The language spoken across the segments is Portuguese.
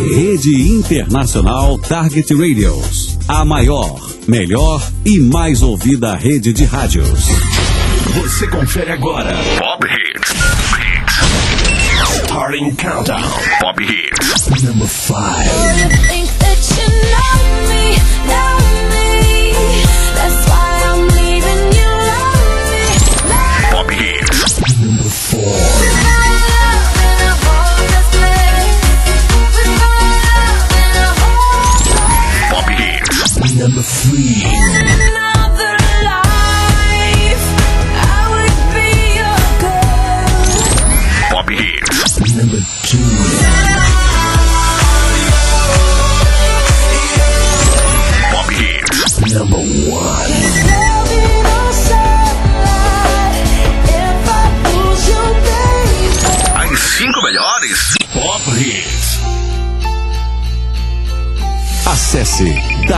Rede Internacional Target Radios. A maior, melhor e mais ouvida rede de rádios. Você confere agora Pop Hits. Starting Countdown. Pop Hits. Number 5. Pop Hits. Number 4. Pop Hits. Number 3. Pop Hits. Number 2. Pop Hits. Number 1. As 5 melhores Pop Hits. Acesse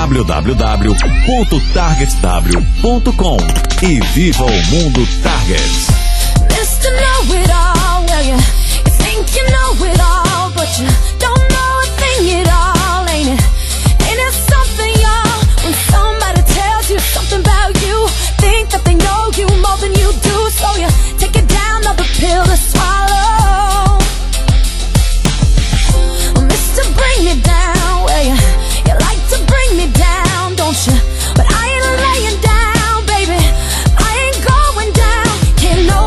www.targetw.com e viva o mundo Target. Mr. Know-it-all, well, you think you know it all, but you don't know a thing at all, ain't it? Ain't it something, y'all, when somebody tells you something about you, think that they know you more than you do, so you take it down, another pill to swallow. Mr. Bring Me Down, well, you like to bring me down, don't you? But I ain't laying down, baby, I ain't going down, can't know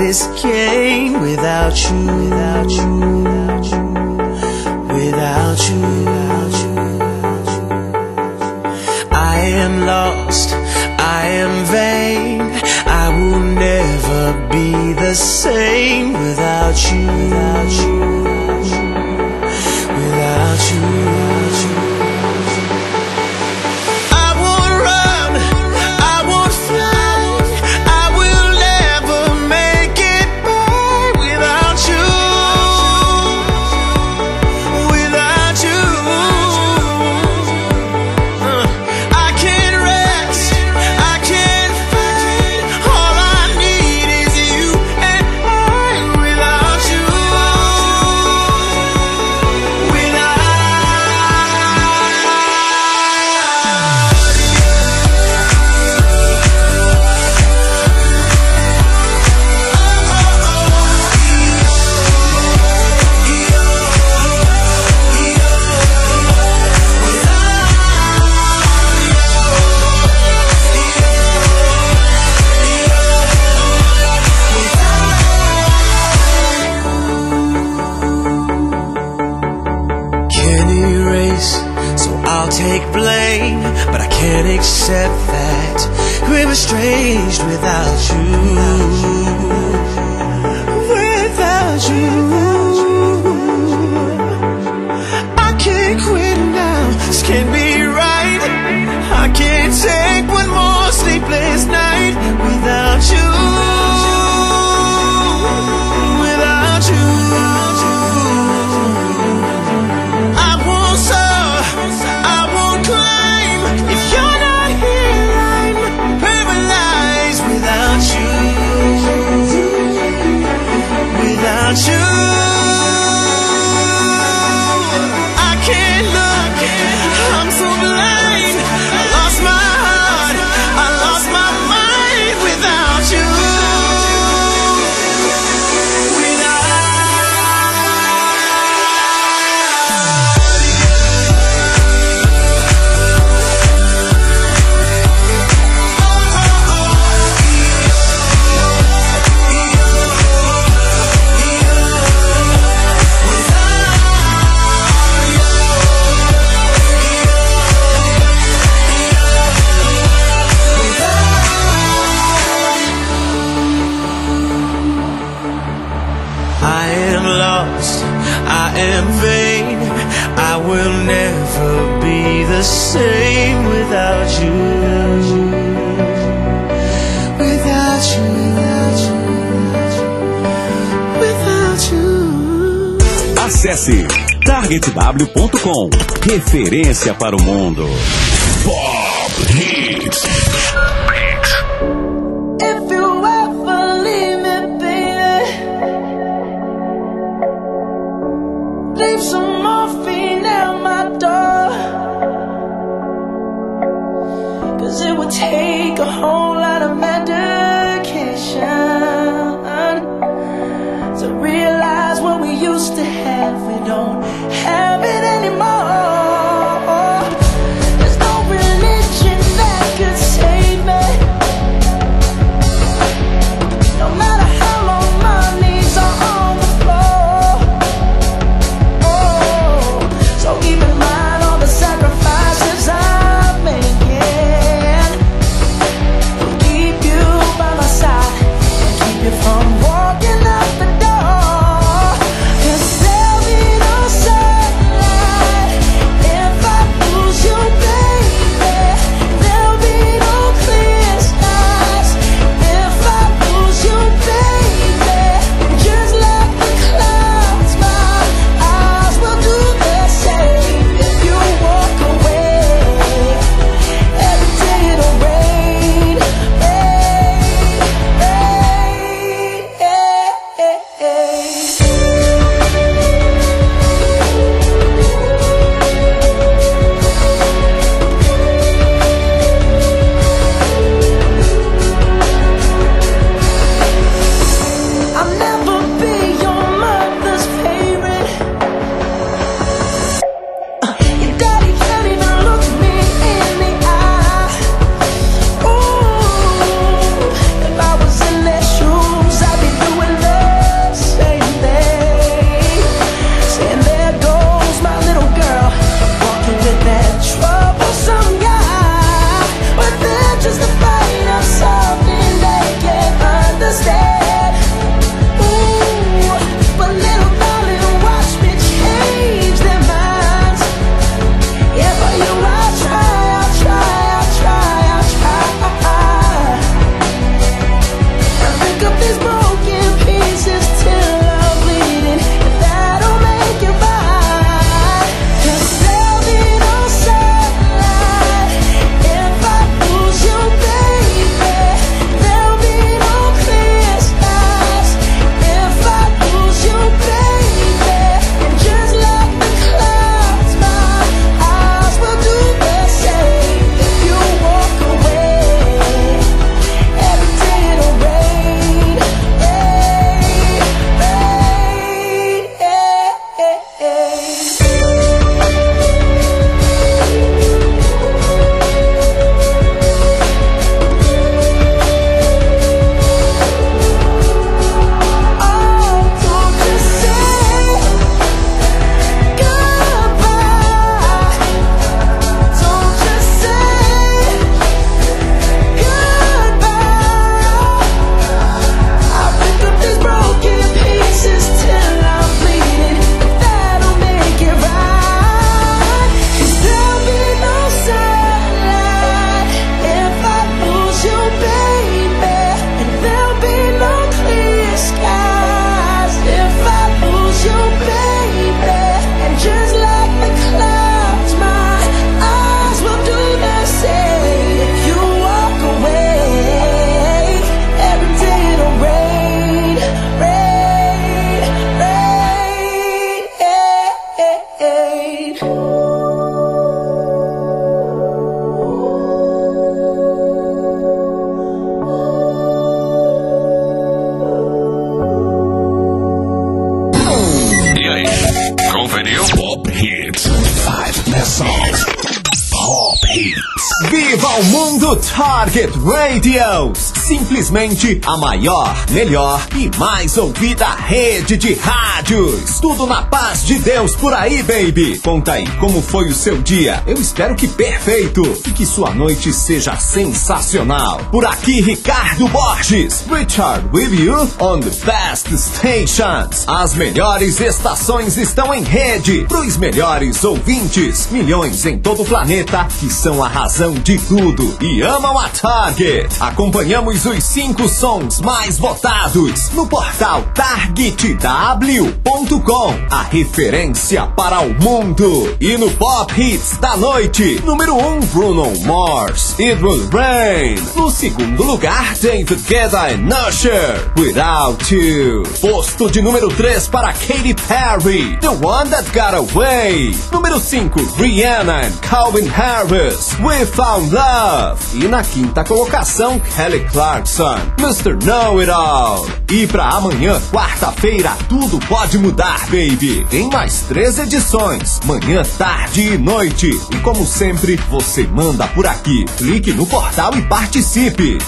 this game without you, without you, without you, without you. I am lost, I am vain, I will never be the same without you, without you, without you, without you. I won't run, I won't fly, I will never make it by without you, without you. I can't rest, I can't fight, all I need is you and I without you, can't erase, so I'll take blame, but I can't accept that we're estranged without you, without you. I can't quit now, this can't be right, I can't take one more sleepless night without you, without you. I won't soar, I won't climb, if you're not here I'm paralyzed without you, without you. I can't look, I'm so blind, I lost my heart, I lost my mind without you, I am lost, I am vain, I will never be the same without you, without you, without you, without you. Acesse targetw.com. Referência para o mundo. Pop Hits. If you ever leave me, baby, leave some morphine at my door, 'cause it would take a whole lot of medication to realize what we used to have, we don't have it anymore. There's no religion that could save me. Viva o mundo Target Radios! Simplesmente a maior, melhor e mais ouvida rede de rádios. Tudo na paz de Deus por aí, baby. Conta aí como foi o seu dia. Eu espero que perfeito e que sua noite seja sensacional. Por aqui, Ricardo Borges. Richard with you on the best stations. As melhores estações estão em rede pros melhores ouvintes. Milhões em todo o planeta que são a razão de tudo e amam a Target. Acompanhamos os 5 sons mais votados no portal targetw.com, a referência para o mundo. E no Pop Hits da noite, número 1, Bruno Mars, It Will Rain. No segundo lugar, David Guetta e Usher, Without You. Posto de número 3 para Katy Perry, The One That Got Away. Número 5, Rihanna e Calvin Harris, We Found Love. E na quinta colocação, Kelly Clarkson, Mr. Know It All. E pra amanhã, quarta-feira, tudo pode mudar, baby. Tem mais 3 edições, manhã, tarde e noite. E como sempre, você manda por aqui. Clique no portal e participe.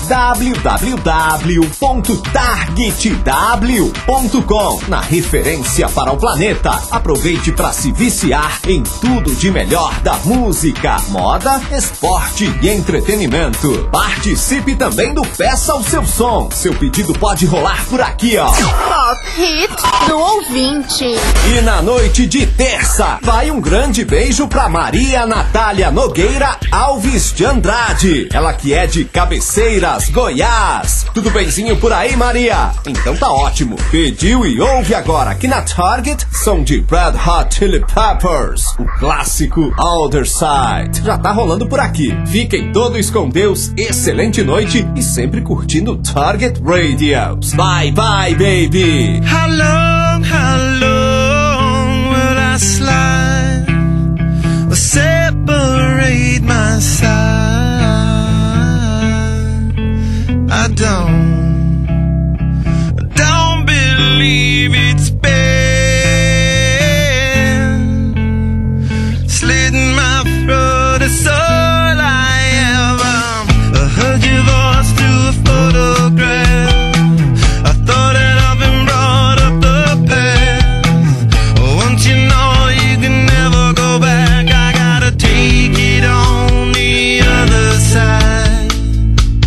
www.targetw.com, na referência para o planeta. Aproveite para se viciar em tudo de melhor da música, moda, esporte e entretenimento. Participe também do Peça o Seu Som. Seu pedido pode rolar por aqui, ó. Pop Hits do ouvinte. E na noite de terça, vai um grande beijo pra Maria Natália Nogueira Alves de Andrade. Ela que é de Cabeceiras, Goiás. Tudo benzinho por aí, Maria? Então tá ótimo. Pediu e ouve agora aqui na Target, som de Red Hot Chili Peppers, o clássico Other Side. Já tá rolando por aqui. Fiquem todos com Deus, excelente noite e sempre curtindo Target Radios. Bye bye, baby. How long will I slide or separate my side? I don't believe it's been slitting my throat, it's all I am. I heard your voice through a photograph. I thought that I've been brought up the past. Once you know you can never go back, I gotta take it on the other side.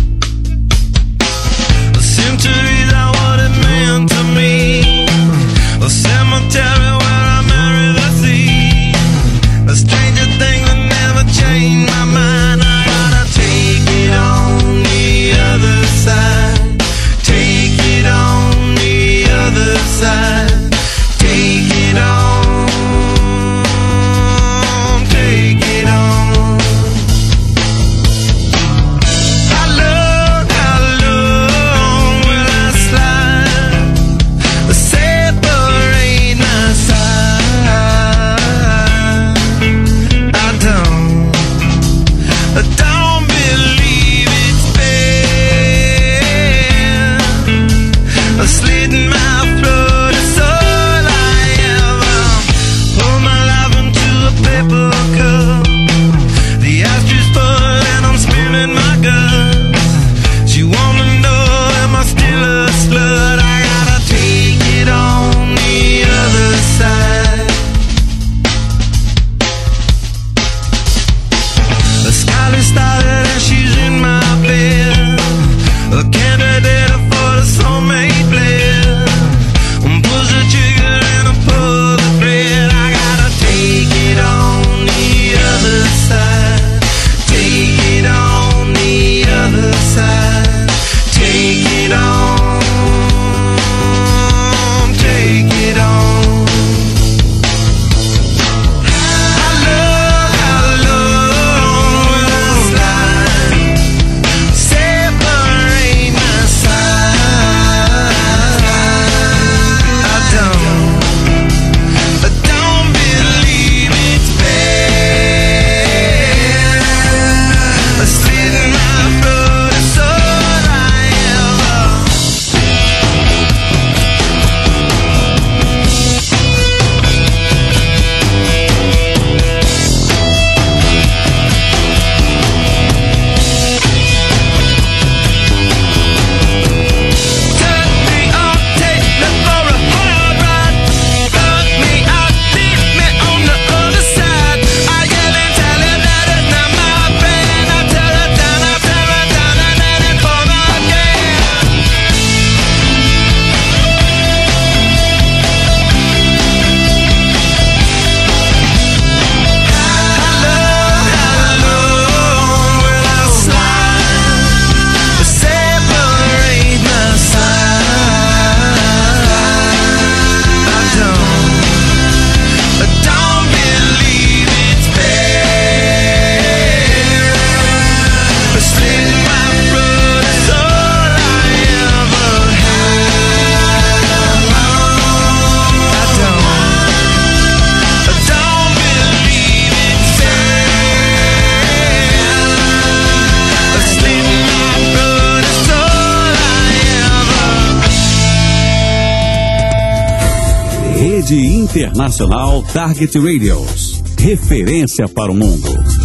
Centuries are what it meant to me. Rede Internacional Target Radios. Referência para o mundo.